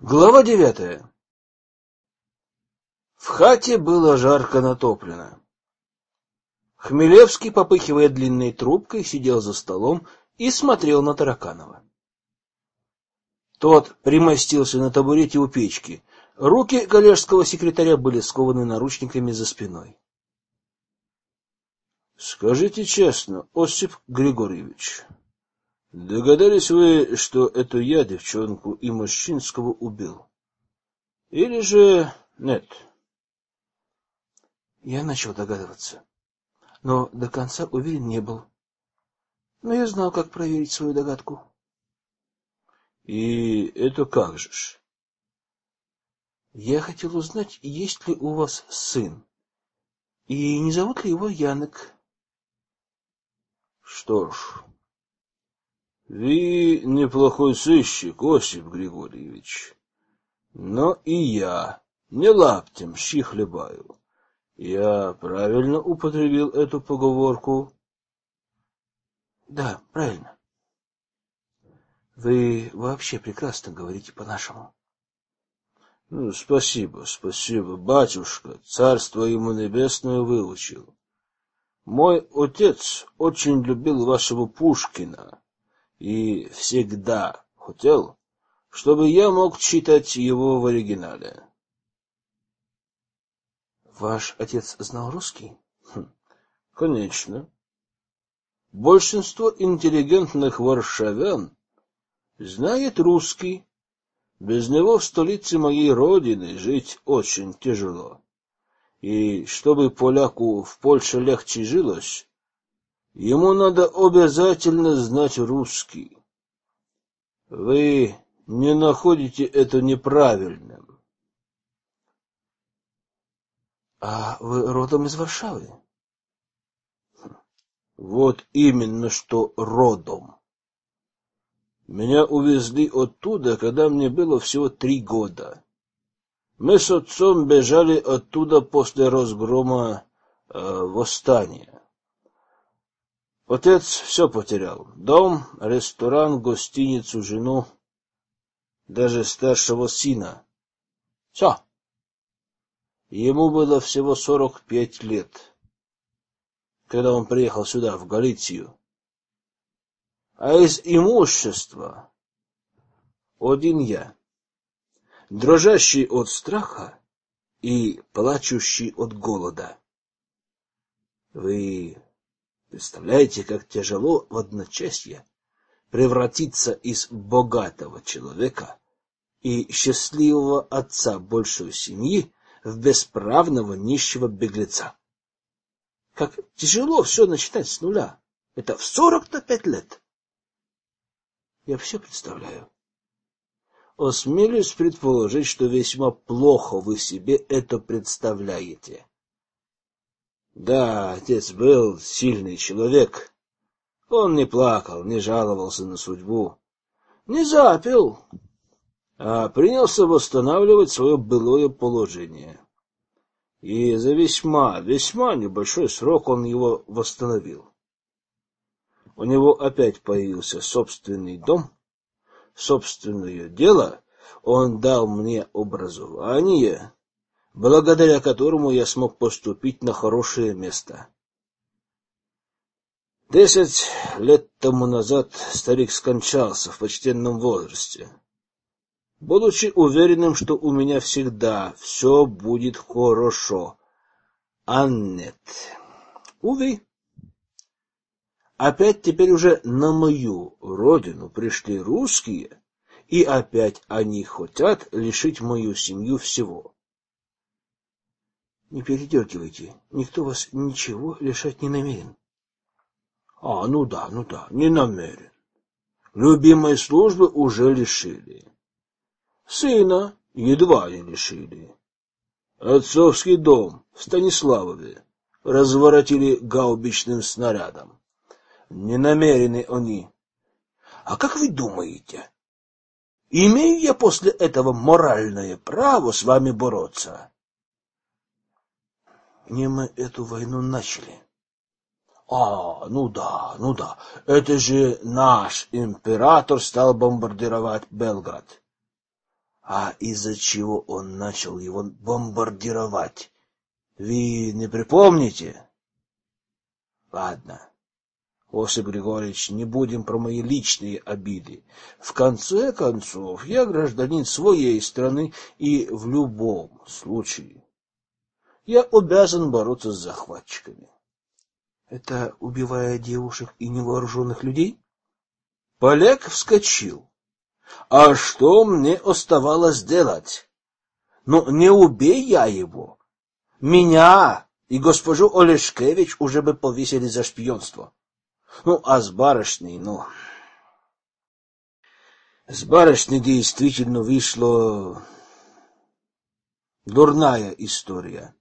Глава 9. В хате было жарко натоплено. Хмелевский, попыхивая длинной трубкой, сидел за столом и смотрел на Тараканова. Тот примостился на табурете у печки. Руки коллежского секретаря были скованы наручниками за спиной. — Скажите честно, Осип Григорьевич, догадались вы, что это я девчонку и Мощинского убил? Или же нет? Я начал догадываться, но до конца уверен не был. Но я знал, как проверить свою догадку. И это как же ж? Я хотел узнать, есть ли у вас сын, и не зовут ли его Янок. Что ж, вы неплохой сыщик, Осип Григорьевич, но и я не лаптем щи хлебаю. Я правильно употребил эту поговорку? Да, правильно. Вы вообще прекрасно говорите по-нашему. Ну, спасибо, батюшка, царство ему небесное выучил. Мой отец очень любил вашего Пушкина и всегда хотел, чтобы я мог читать его в оригинале. Ваш отец знал русский? Конечно. Большинство интеллигентных варшавян знает русский. Без него в столице моей родины жить очень тяжело. И чтобы поляку в Польше легче жилось, ему надо обязательно знать русский. Вы не находите это неправильным? А вы родом из Варшавы? Вот именно что родом. Меня увезли оттуда, когда мне было всего 3 года. Мы с отцом бежали оттуда после разгрома восстания. Отец все потерял: дом, ресторан, гостиницу, жену, даже старшего сына. Все. Ему было всего 45 лет, когда он приехал сюда, в Галицию. А из имущества один я, дрожащий от страха и плачущий от голода. Вы представляете, как тяжело в одночасье превратиться из богатого человека и счастливого отца большой семьи в бесправного нищего беглеца? Как тяжело все начинать с нуля. Это в 45 лет. Я все представляю. Осмелюсь предположить, что весьма плохо вы себе это представляете. Да, отец был сильный человек. Он не плакал, не жаловался на судьбу, не запил, а принялся восстанавливать свое былое положение. И за весьма небольшой срок он его восстановил. У него опять появился собственный дом, собственное дело, он дал мне образование, благодаря которому я смог поступить на хорошее место. 10 лет тому назад старик скончался в почтенном возрасте, будучи уверенным, что у меня всегда все будет хорошо. А нет. Увы. Опять теперь уже на мою родину пришли русские, и опять они хотят лишить мою семью всего. Не передергивайте, никто вас ничего лишать не намерен. Ну да, не намерен. Любимой службы уже лишили. Сына едва не лишили. Отцовский дом в Станиславове разворотили гаубичным снарядом. Не намерены они. А как вы думаете, имею я после этого моральное право с вами бороться? Не мы эту войну начали. Ну да. Это же наш император стал бомбардировать Белград. А из-за чего он начал его бомбардировать? Вы не припомните? Ладно, Осип Григорьевич, не будем про мои личные обиды. В конце концов, я гражданин своей страны, и в любом случае я обязан бороться с захватчиками. Это убивая девушек и невооруженных людей? Поляк вскочил. А что мне оставалось делать? Ну, не убей я его. Меня и госпожу Олешкевич уже бы повесили за шпионство. Ну, а с барышней, с барышней действительно вышла дурная история.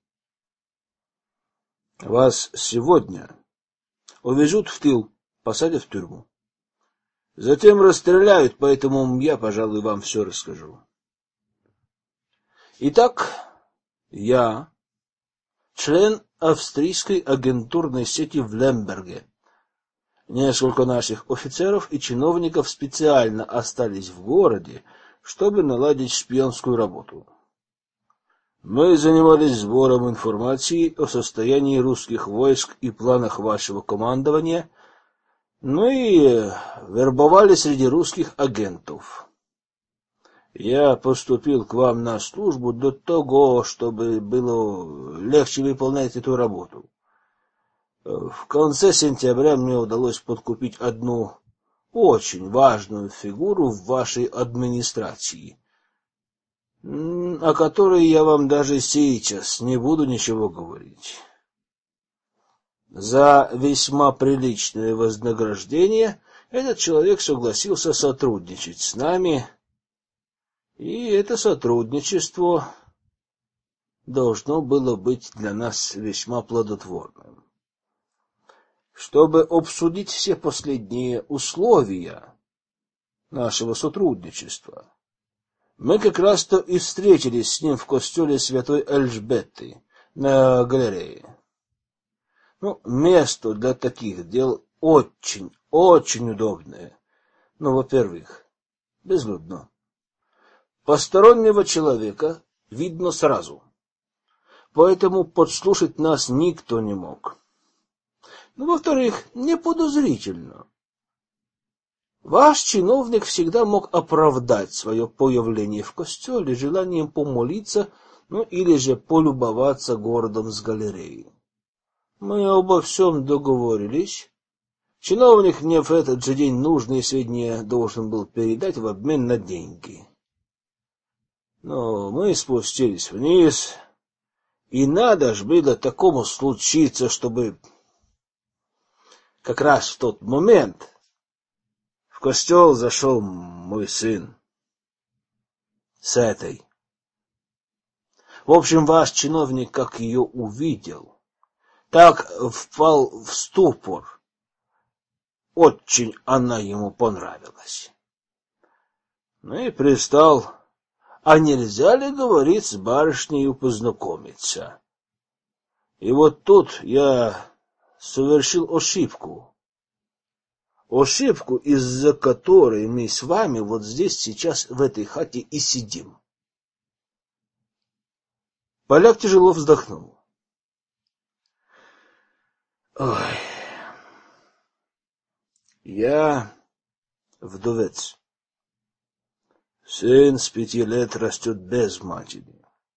Вас сегодня увезут в тыл, посадят в тюрьму. Затем расстреляют, поэтому я, пожалуй, вам все расскажу. Итак, я член австрийской агентурной сети в Лемберге. Несколько наших офицеров и чиновников специально остались в городе, чтобы наладить шпионскую работу. Мы занимались сбором информации о состоянии русских войск и планах вашего командования, ну и вербовали среди русских агентов. Я поступил к вам на службу для того, чтобы было легче выполнять эту работу. В конце сентября мне удалось подкупить одну очень важную фигуру в вашей администрации, о которой я вам даже сейчас не буду ничего говорить. За весьма приличное вознаграждение этот человек согласился сотрудничать с нами, и это сотрудничество должно было быть для нас весьма плодотворным. Чтобы обсудить все последние условия нашего сотрудничества, мы как раз-то и встретились с ним в костеле Святой Эльжбеты на галерее. Место для таких дел очень, очень удобное. Во-первых, безлюдно. Постороннего человека видно сразу, поэтому подслушать нас никто не мог. Во-вторых, неподозрительно. Ваш чиновник всегда мог оправдать свое появление в костеле желанием помолиться, или же полюбоваться городом с галереи. Мы обо всем договорились. Чиновник мне в этот же день нужные сведения должен был передать в обмен на деньги. Но мы спустились вниз, и надо ж было такому случиться, чтобы как раз в тот момент в костел зашел мой сын с этой. В общем, ваш чиновник, как ее увидел, так впал в ступор. Очень она ему понравилась. И пристал: а нельзя ли, говорит, с барышнею познакомиться? И вот тут я совершил ошибку. Ошибку, из-за которой мы с вами вот здесь сейчас в этой хате и сидим. Поляк тяжело вздохнул. Ой. Я вдовец. Сын с 5 лет растет без матери.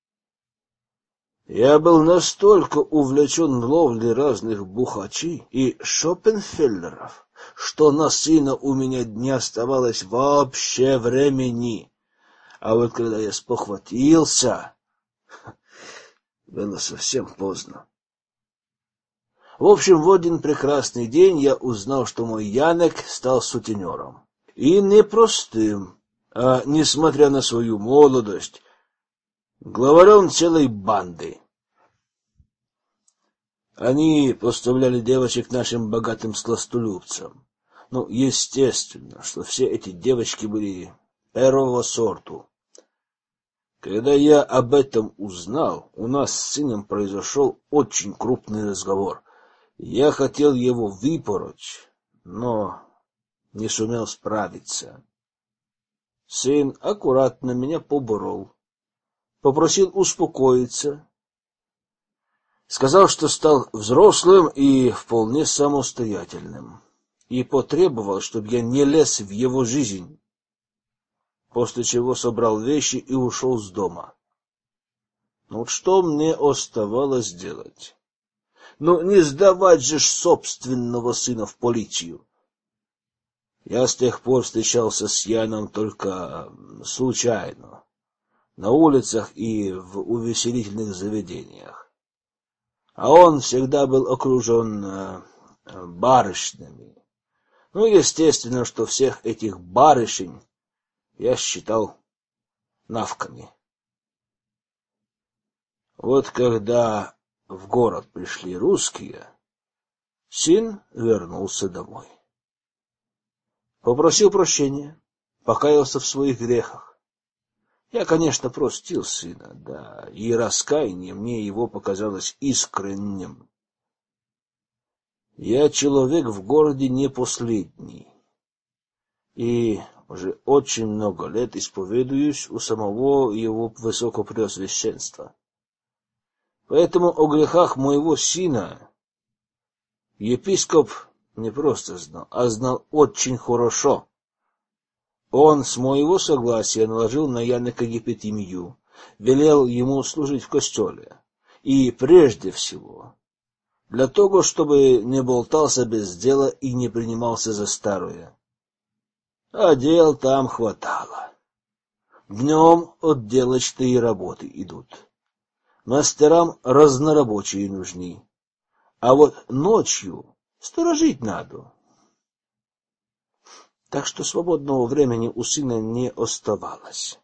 Я был настолько увлечен ловлей разных бухачей и шопенфеллеров, что на сына у меня не оставалось вообще времени. А вот когда я спохватился, было совсем поздно. В общем, в один прекрасный день я узнал, что мой Янек стал сутенером. И не простым, а, несмотря на свою молодость, главарем целой банды. Они поставляли девочек нашим богатым сластолюбцам. Естественно, что все эти девочки были первого сорту. Когда я об этом узнал, у нас с сыном произошел очень крупный разговор. Я хотел его выпороть, но не сумел справиться. Сын аккуратно меня поборол, попросил успокоиться, сказал, что стал взрослым и вполне самостоятельным, и потребовал, чтобы я не лез в его жизнь, после чего собрал вещи и ушел с дома. Ну вот что мне оставалось делать? Ну, не сдавать же собственного сына в полицию. Я с тех пор встречался с Яном только случайно, на улицах и в увеселительных заведениях. А он всегда был окружен барышнями. Ну, естественно, что всех этих барышень я считал навками. Вот когда в город пришли русские, сын вернулся домой. Попросил прощения, покаялся в своих грехах. Я, конечно, простил сына, да, и раскаяние мне его показалось искренним. Я человек в городе не последний, и уже очень много лет исповедуюсь у самого его высокопреосвященства. Поэтому о грехах моего сына епископ не просто знал, а знал очень хорошо. Он с моего согласия наложил на Яныка епитимию, велел ему служить в костеле. И прежде всего, для того, чтобы не болтался без дела и не принимался за старое. А дел там хватало. Днем отделочные работы идут. Мастерам разнорабочие нужны. А вот ночью сторожить надо. Так что свободного времени у сына не оставалось.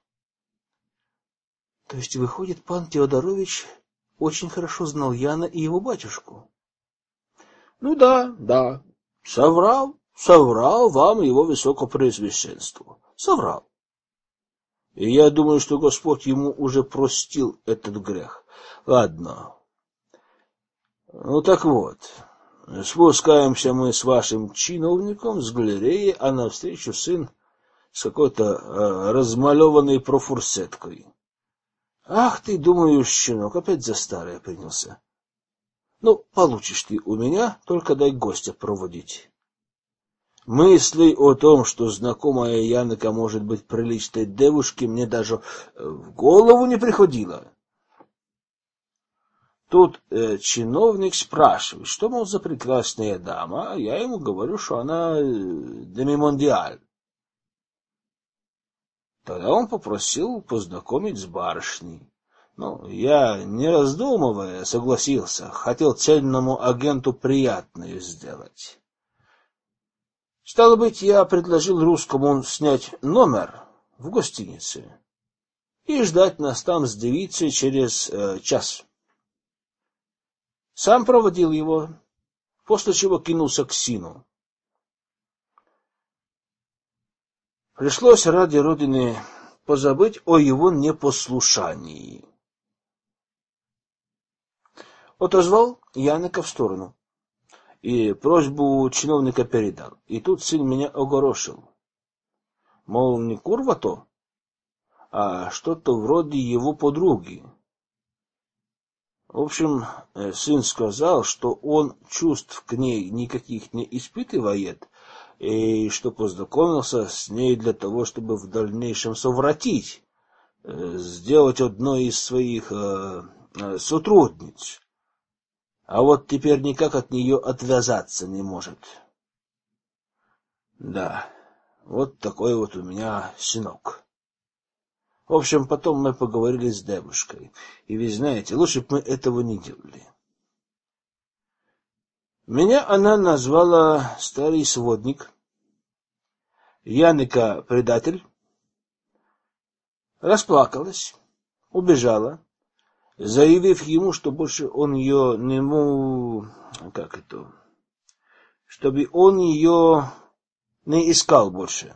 То есть, выходит, пан Теодорович очень хорошо знал Яна и его батюшку? Ну да. Соврал вам его высокопреосвященство. Соврал. И я думаю, что Господь ему уже простил этот грех. Ладно. Ну так вот. Спускаемся мы с вашим чиновником с галереи, а навстречу сын с какой-то размалеванной профурсеткой. Ах ты, думаю, щенок, опять за старое принялся. Ну, получишь ты у меня, только дай гостя проводить. Мыслей о том, что знакомая Яныка может быть приличной девушке, мне даже в голову не приходило. Тут чиновник спрашивает, что, мол, за прекрасная дама, а я ему говорю, что она демимондиаль. Тогда он попросил познакомить с барышней. Ну, я, не раздумывая, согласился, хотел цельному агенту приятное сделать. Стало быть, я предложил русскому снять номер в гостинице и ждать нас там с девицей через час. Сам проводил его, после чего кинулся к сыну. Пришлось ради родины позабыть о его непослушании. Отозвал Яныка в сторону и просьбу чиновника передал. И тут сын меня огорошил. Мол, не курва то, а что-то вроде его подруги. В общем, сын сказал, что он чувств к ней никаких не испытывает, и что познакомился с ней для того, чтобы в дальнейшем совратить, сделать одной из своих сотрудниц. А вот теперь никак от нее отвязаться не может. Да, вот такой вот у меня сынок. В общем, потом мы поговорили с девушкой. И вы знаете, лучше бы мы этого не делали. Меня она назвала старый сводник, Яныка предатель, расплакалась, убежала, заявив ему, что больше он ее не чтобы он ее не искал больше.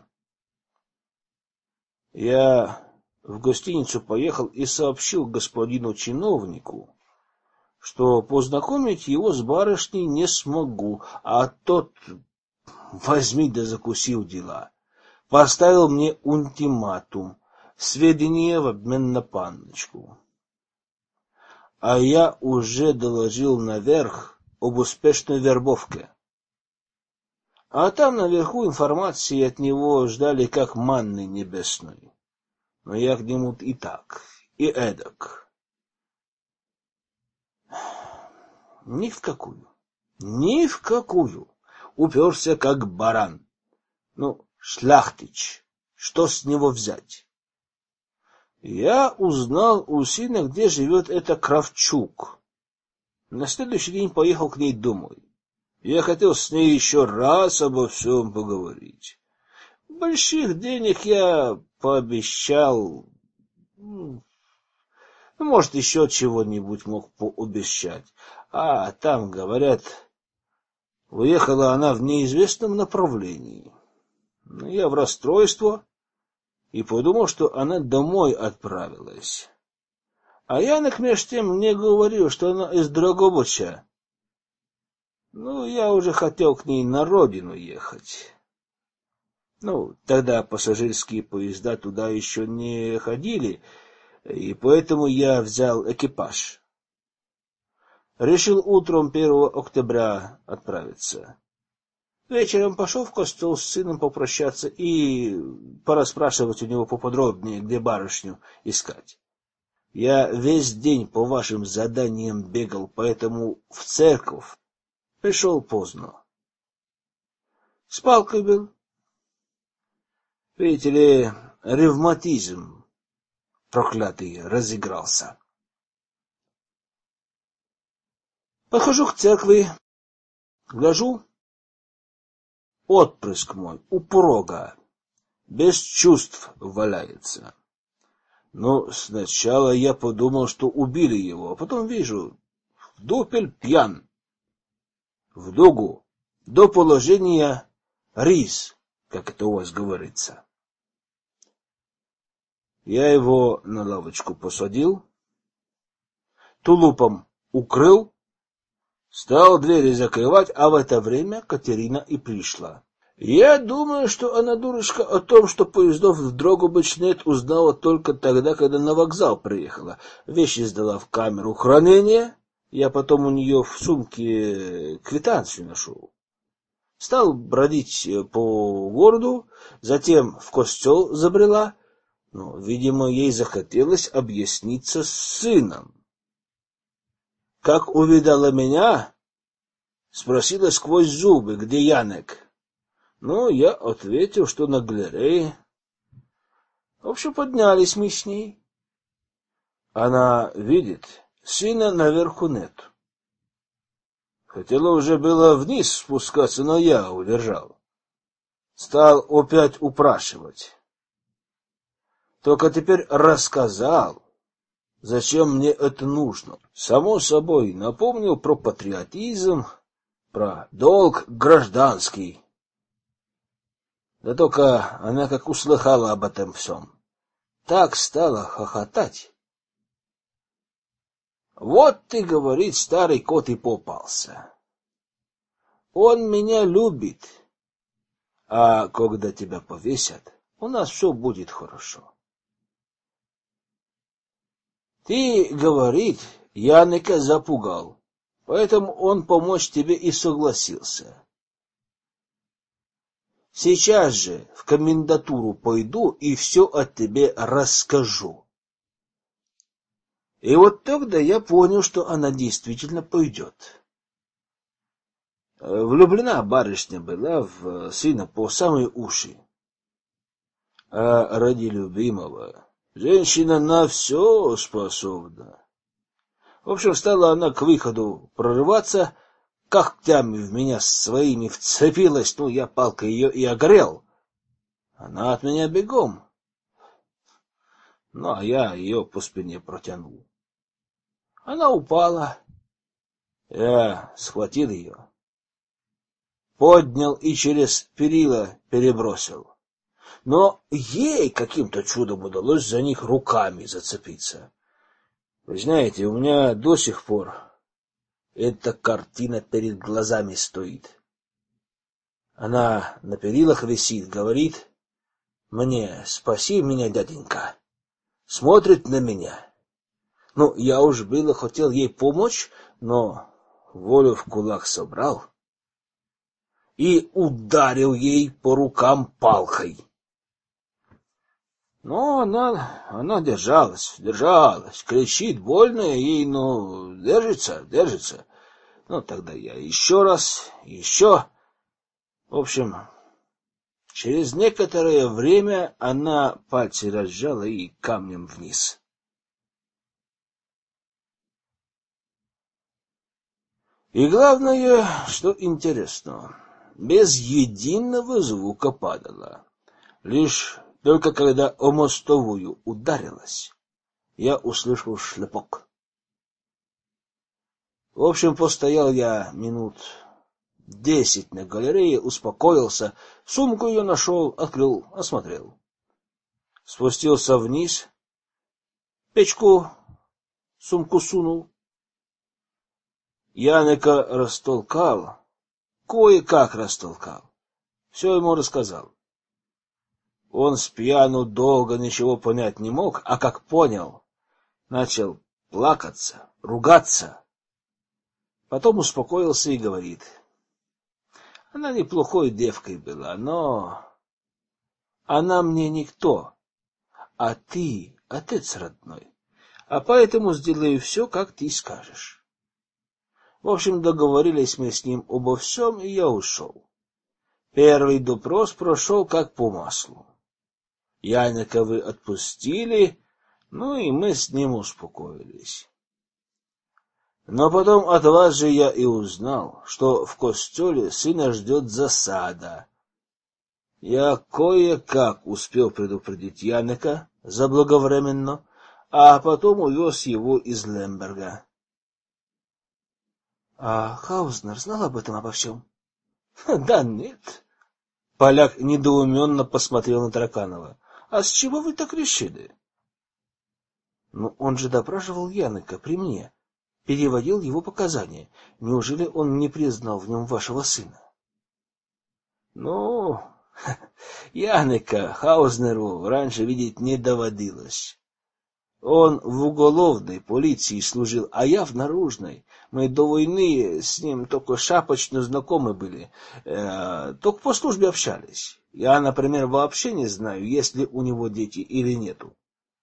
Я в гостиницу поехал и сообщил господину чиновнику, что познакомить его с барышней не смогу, а тот возьми да закусил дела. поставил мне ультиматум, сведения в обмен на панночку. А я уже доложил наверх об успешной вербовке. А там наверху информации от него ждали как манны небесной. Но я к нему и так, и эдак. Ни в какую. Ни в какую. Уперся как баран. Ну, шляхтич, что с него взять? Я узнал у сына, где живет эта Кравчук. На следующий день поехал к ней домой. Я хотел с ней еще раз обо всем поговорить. Больших денег я пообещал. Может, еще чего-нибудь мог пообещать. А там, говорят, уехала она в неизвестном направлении. Я в расстройство и подумал, что она домой отправилась. А Янок меж тем мне говорил, что она из Драгобыча. Я уже хотел к ней на родину ехать. Тогда пассажирские поезда туда еще не ходили, и поэтому я взял экипаж. Решил утром 1 октября отправиться. Вечером пошел в костел с сыном попрощаться и порасспрашивать у него поподробнее, где барышню искать. Я весь день по вашим заданиям бегал, поэтому в церковь пришел поздно. С палкой был. Видите ли, ревматизм проклятый разыгрался. Подхожу к церкви, гляжу, отпрыск мой у порога, без чувств валяется. Сначала я подумал, что убили его, а потом вижу, в дупель пьян. В дугу, до положения рис, как это у вас говорится. Я его на лавочку посадил, тулупом укрыл, стал двери закрывать, а в это время Катерина и пришла. Я думаю, что она, дурочка, о том, что поездов в Дрогобыч нет, узнала только тогда, когда на вокзал приехала. Вещи сдала в камеру хранения, я потом у нее в сумке квитанцию нашел. Стал бродить по городу, затем в костел забрела. Видимо, ей захотелось объясниться с сыном. Как увидала меня, спросила сквозь зубы, где Янек. Я ответил, что на галерее. В общем, поднялись мы с ней. Она видит, сына наверху нет. Хотела уже было вниз спускаться, но я удержал. Стал опять упрашивать. Только теперь рассказал, зачем мне это нужно. Само собой, напомнил про патриотизм, про долг гражданский. Да только она как услыхала об этом всем, так стала хохотать. Вот ты, говорит, старый кот и попался. Он меня любит, а когда тебя повесят, у нас все будет хорошо. Ты, говорит, Яника запугал, поэтому он помочь тебе и согласился. Сейчас же в комендатуру пойду и все о тебе расскажу. И вот тогда я понял, что она действительно пойдет. Влюблена барышня была в сына по самые уши. А ради любимого женщина на все способна. В общем, стала она к выходу прорываться, когтями в меня своими вцепилась, я палкой ее и огрел. Она от меня бегом. А я ее по спине протянул. Она упала. Я схватил ее, поднял и через перила перебросил. Но ей каким-то чудом удалось за них руками зацепиться. Вы знаете, у меня до сих пор эта картина перед глазами стоит. Она на перилах висит, говорит: мне: «Спаси меня, дяденька». Смотрит на меня. Ну, я уж было хотел ей помочь, но волю в кулак собрал и ударил ей по рукам палкой. Но она держалась, кричит больно ей, но держится. Ну, тогда я еще раз. В общем, через некоторое время она пальцы разжала и камнем вниз. И главное, что интересно, без единого звука падала. Лишь только когда о мостовую ударилась, я услышал шлепок. В общем, постоял я минут 10 на галерее, успокоился, сумку ее нашел, открыл, осмотрел. Спустился вниз, печку, сумку сунул. Яника растолкал, кое-как растолкал. Все ему рассказал. Он спьяну долго ничего понять не мог, а как понял, начал плакаться, ругаться. Потом успокоился и говорит: она неплохой девкой была, но она мне никто, а ты отец родной, а поэтому сделаю все, как ты скажешь. В общем, договорились мы с ним обо всем, и я ушел. Первый допрос прошел как по маслу. Яника вы отпустили, ну и мы с ним успокоились. Но потом от вас же я и узнал, что в костеле сына ждет засада. Я кое-как успел предупредить Яника заблаговременно, а потом увез его из Лемберга. — А Хаузнер знал об этом, обо всем? — Да нет. Поляк недоуменно посмотрел на Тараканова. — А с чего вы так решили? — Ну, он же допрашивал Яника при мне, переводил его показания. Неужели он не признал в нем вашего сына? — Ну, Яника Хаузнеру раньше видеть не доводилось. Он в уголовной полиции служил, а я в наружной. Мы до войны с ним только шапочно знакомы были, только по службе общались. Я, например, вообще не знаю, есть ли у него дети или нету.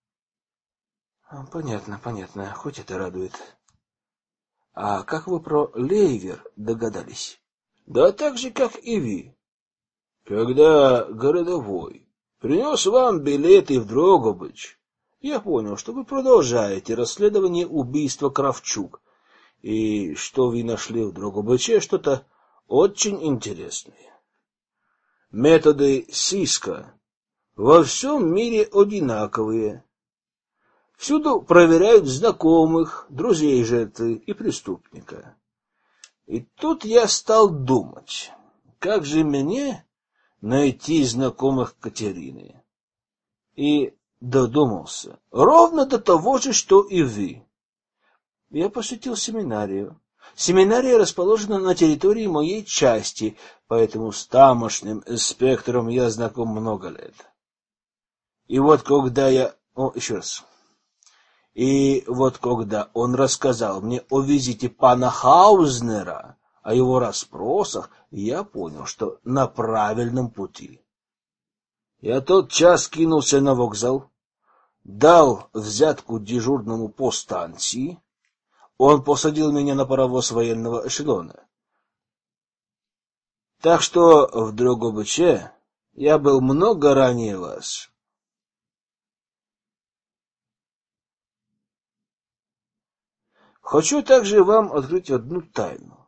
Понятно, хоть это радует. А как вы про Лейвер догадались? Да так же, как и вы. Когда городовой принес вам билеты в Дрогобыч, я понял, что вы продолжаете расследование убийства Кравчук, и что вы нашли в Дрогобыче что-то очень интересное. Методы сыска во всем мире одинаковые. Всюду проверяют знакомых, друзей жертвы и преступника. И тут я стал думать, как же мне найти знакомых Катерины. И додумался ровно до того же, что и вы. Я посетил семинарию. Семинария расположена на территории моей части, поэтому с тамошним инспектором я знаком много лет. И вот когда он рассказал мне о визите пана Хаузнера, о его расспросах, я понял, что на правильном пути. Я тотчас кинулся на вокзал, дал взятку дежурному по станции. Он посадил меня на паровоз военного эшелона. Так что в Дрогобыче я был много ранее вас. Хочу также вам открыть одну тайну.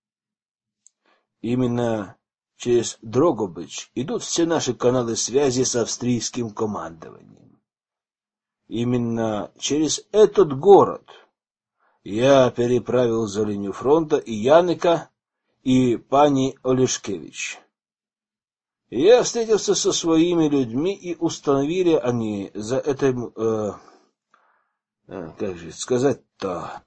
Именно через Дрогобыч идут все наши каналы связи с австрийским командованием. Именно через этот город я переправил за линию фронта и Яника, и пани Олешкевич. Я встретился со своими людьми, и установили они за этим... как же сказать-то...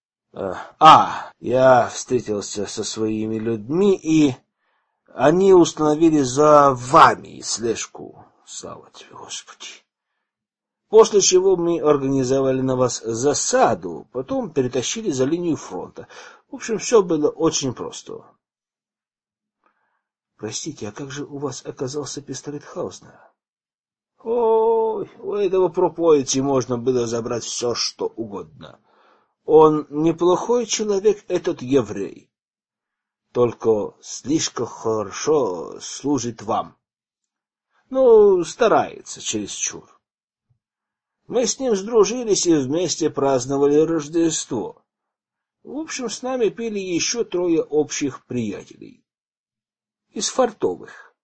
я встретился со своими людьми, и они установили за вами слежку. Слава тебе, Господи. После чего мы организовали на вас засаду, потом перетащили за линию фронта. В общем, все было очень просто. Простите, а как же у вас оказался пистолет Хаузнера? Ой, у этого пропоицы можно было забрать все, что угодно. Он неплохой человек, этот еврей. Только слишком хорошо служит вам. Ну, старается чересчур. Мы с ним сдружились и вместе праздновали Рождество. В общем, с нами пили еще 3 общих приятелей. Из фартовых.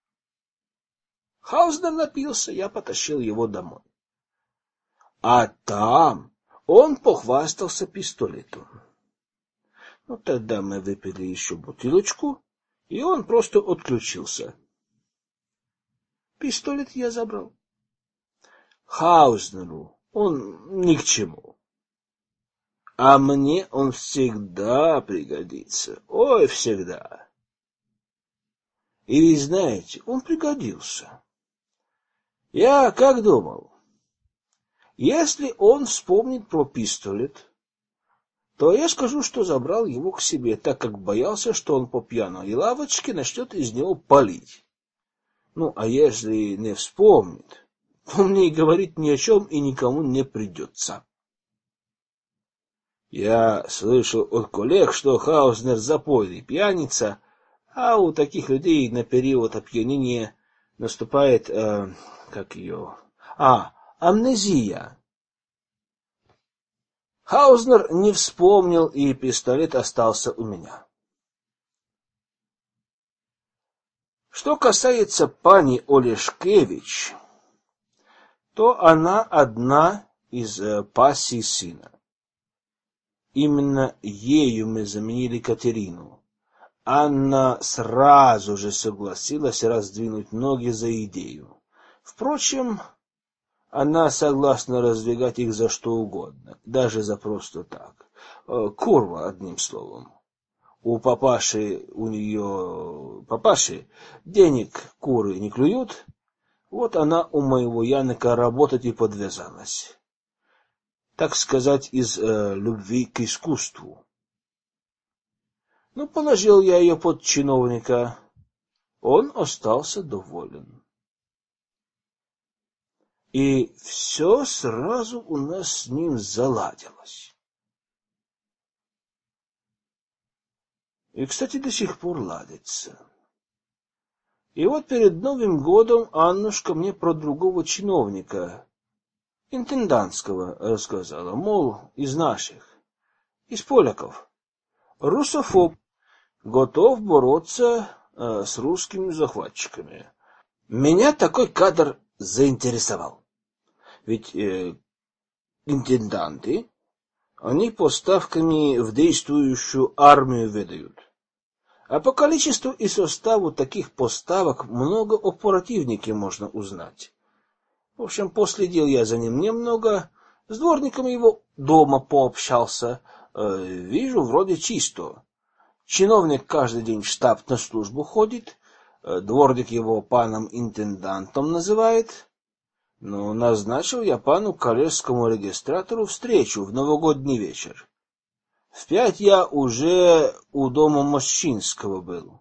Хаузнер напился, я потащил его домой. А там он похвастался пистолетом. Ну, тогда мы выпили еще бутылочку, и он просто отключился. Пистолет я забрал. Хаузнеру он ни к чему. А мне он всегда пригодится. Ой, всегда. И вы знаете, он пригодился. Я как думал, если он вспомнит про пистолет, то я скажу, что забрал его к себе, так как боялся, что он по пьяной лавочке начнет из него палить. Ну, а если не вспомнит, то мне и говорить ни о чем и никому не придется. Я слышал от коллег, что Хаузнер запойный пьяница, а у таких людей на период опьянения наступает, амнезия. Хаузнер не вспомнил, и пистолет остался у меня. Что касается пани Олешкевич, то она одна из пассий сына. Именно ею мы заменили Катерину. Анна сразу же согласилась раздвинуть ноги за идею. Впрочем, она согласна раздвигать их за что угодно, даже за просто так. Курва, одним словом. У папаши денег куры не клюют, вот она у моего Яныка работать и подвязалась. Так сказать, из любви к искусству. Ну, положил я ее под чиновника. Он остался доволен. И все сразу у нас с ним заладилось. И, кстати, до сих пор ладится. И вот перед Новым годом Аннушка мне про другого чиновника, интендантского, рассказала, мол, из наших, из поляков. Русофоб, готов бороться с русскими захватчиками. Меня такой кадр заинтересовал. Ведь интенданты, они поставками в действующую армию выдают. А по количеству и составу таких поставок много о противнике можно узнать. В общем, последил я за ним немного, с дворником его дома пообщался. Вижу, вроде чисто. Чиновник каждый день в штаб на службу ходит, дворник его паном-интендантом называет. Но назначил я пану коллежскому регистратору встречу в новогодний вечер. В 5 я уже у дома Мощинского был.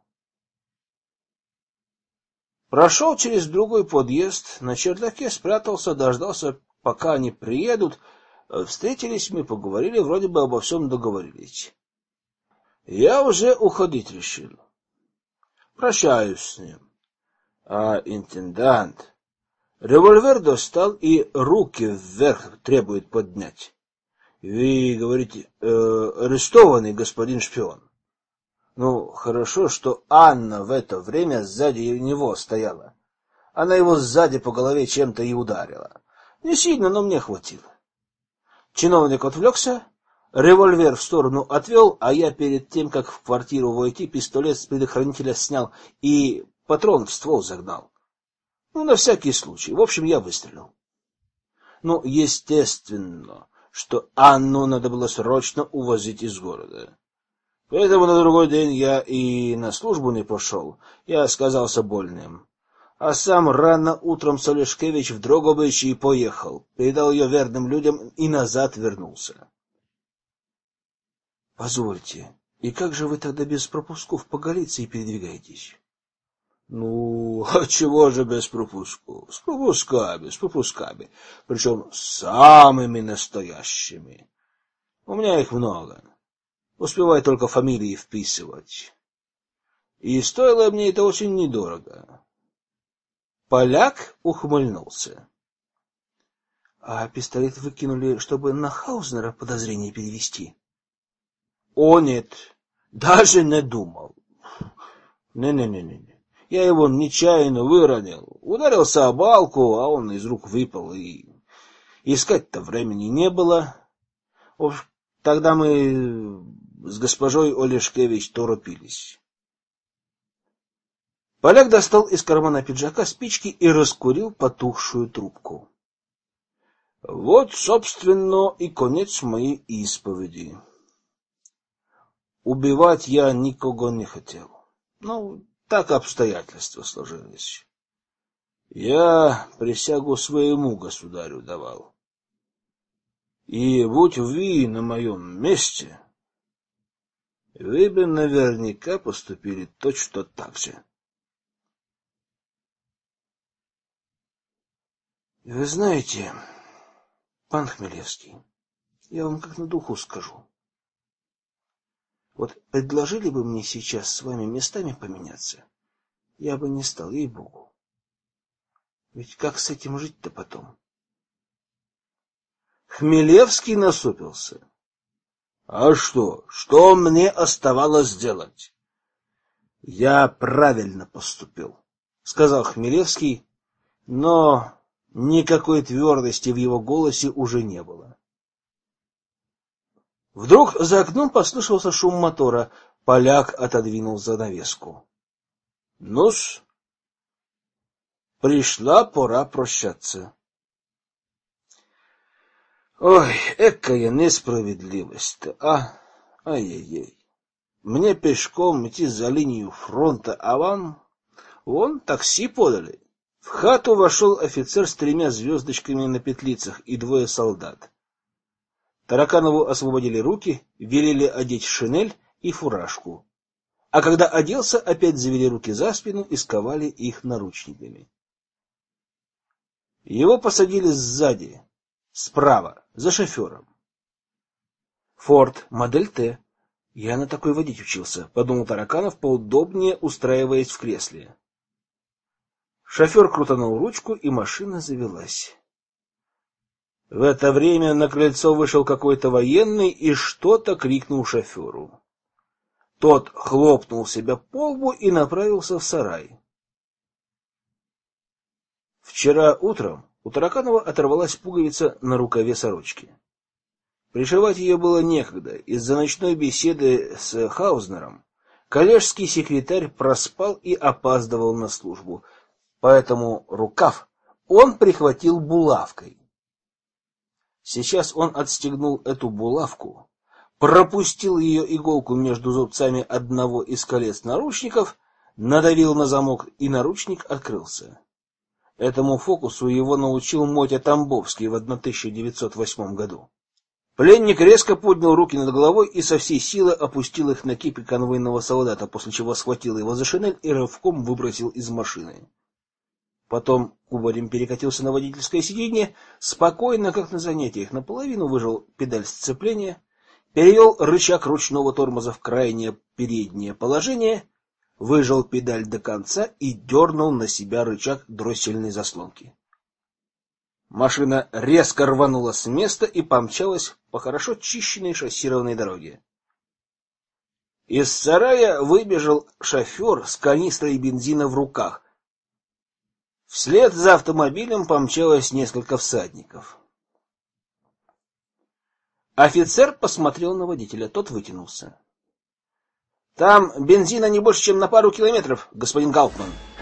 Прошел через другой подъезд, на чердаке спрятался, дождался, пока они приедут. Встретились мы, поговорили, вроде бы обо всем договорились. Я уже уходить решил. Прощаюсь с ним. А интендант револьвер достал и руки вверх требует поднять. Вы говорите, арестованный господин шпион. Ну, хорошо, что Анна в это время сзади него стояла. Она его сзади по голове чем-то и ударила. Не сильно, но мне хватило. Чиновник отвлекся, револьвер в сторону отвел, а я перед тем, как в квартиру войти, пистолет с предохранителя снял и патрон в ствол загнал. Ну, на всякий случай. В общем, я выстрелил. Ну, естественно, что Анну надо было срочно увозить из города. Поэтому на другой день я и на службу не пошел. Я сказался больным. а сам рано утром Олешкевич в Дрогобычи и поехал, передал ее верным людям и назад вернулся. — Позвольте, и как же вы тогда без пропусков по Галиции передвигаетесь? — Ну, а чего же без пропусков? С пропусками, причем самыми настоящими. У меня их много. Успеваю только фамилии вписывать. И стоило мне это очень недорого. Поляк ухмыльнулся. — А пистолет выкинули, чтобы на Хаузнера подозрение перевести? — О, нет, даже не думал. Не-не-не-не. Я его нечаянно выронил. Ударился о балку, а он из рук выпал, и искать-то времени не было. Уж тогда мы с госпожой Олешкевич торопились. Поляк достал из кармана пиджака спички и раскурил потухшую трубку. Вот, собственно, и конец моей исповеди. Убивать я никого не хотел. Ну, так обстоятельства сложились. Я присягу своему государю давал. И будь вы на моем месте, вы бы наверняка поступили точно так же. Вы знаете, пан Хмелевский, я вам как на духу скажу. Вот предложили бы мне сейчас с вами местами поменяться, я бы не стал, ей-богу. Ведь как с этим жить-то потом? Хмелевский насупился. А что мне оставалось делать? Я правильно поступил, сказал Хмелевский, но никакой твердости в его голосе уже не было. Вдруг за окном послышался шум мотора. Поляк отодвинул занавеску. Ну-с, пришла пора прощаться. Ой, экая несправедливость-то, а? Ай-яй-яй. Мне пешком идти за линию фронта, а вам вон такси подали. В хату вошел офицер с 3 звездочками на петлицах и 2 солдат. Тараканову освободили руки, велели одеть шинель и фуражку. А когда оделся, опять завели руки за спину и сковали их наручниками. Его посадили сзади, справа, за шофером. Форд, модель Т. Я на такой водить учился, подумал Тараканов, поудобнее устраиваясь в кресле. Шофер крутанул ручку, и машина завелась. В это время на крыльцо вышел какой-то военный и что-то крикнул шоферу. Тот хлопнул себя по лбу и направился в сарай. Вчера утром у Тараканова оторвалась пуговица на рукаве сорочки. Пришивать ее было некогда. Из-за ночной беседы с Хаузнером коллежский секретарь проспал и опаздывал на службу, поэтому рукав он прихватил булавкой. Сейчас он отстегнул эту булавку, пропустил ее иголку между зубцами одного из колец наручников, надавил на замок, и наручник открылся. Этому фокусу его научил Мотя Тамбовский в 1908 году. Пленник резко поднял руки над головой и со всей силы опустил их на кипи конвойного солдата, после чего схватил его за шинель и рывком выбросил из машины. Потом кубарем перекатился на водительское сиденье, спокойно, как на занятиях, наполовину выжал педаль сцепления, перевел рычаг ручного тормоза в крайнее переднее положение, выжал педаль до конца и дернул на себя рычаг дроссельной заслонки. Машина резко рванула с места и помчалась по хорошо чищенной шоссированной дороге. Из сарая выбежал шофер с канистрой бензина в руках. Вслед за автомобилем помчалось несколько всадников. Офицер посмотрел на водителя, тот вытянулся. — Там бензина не больше, чем на пару километров, господин Гауптман.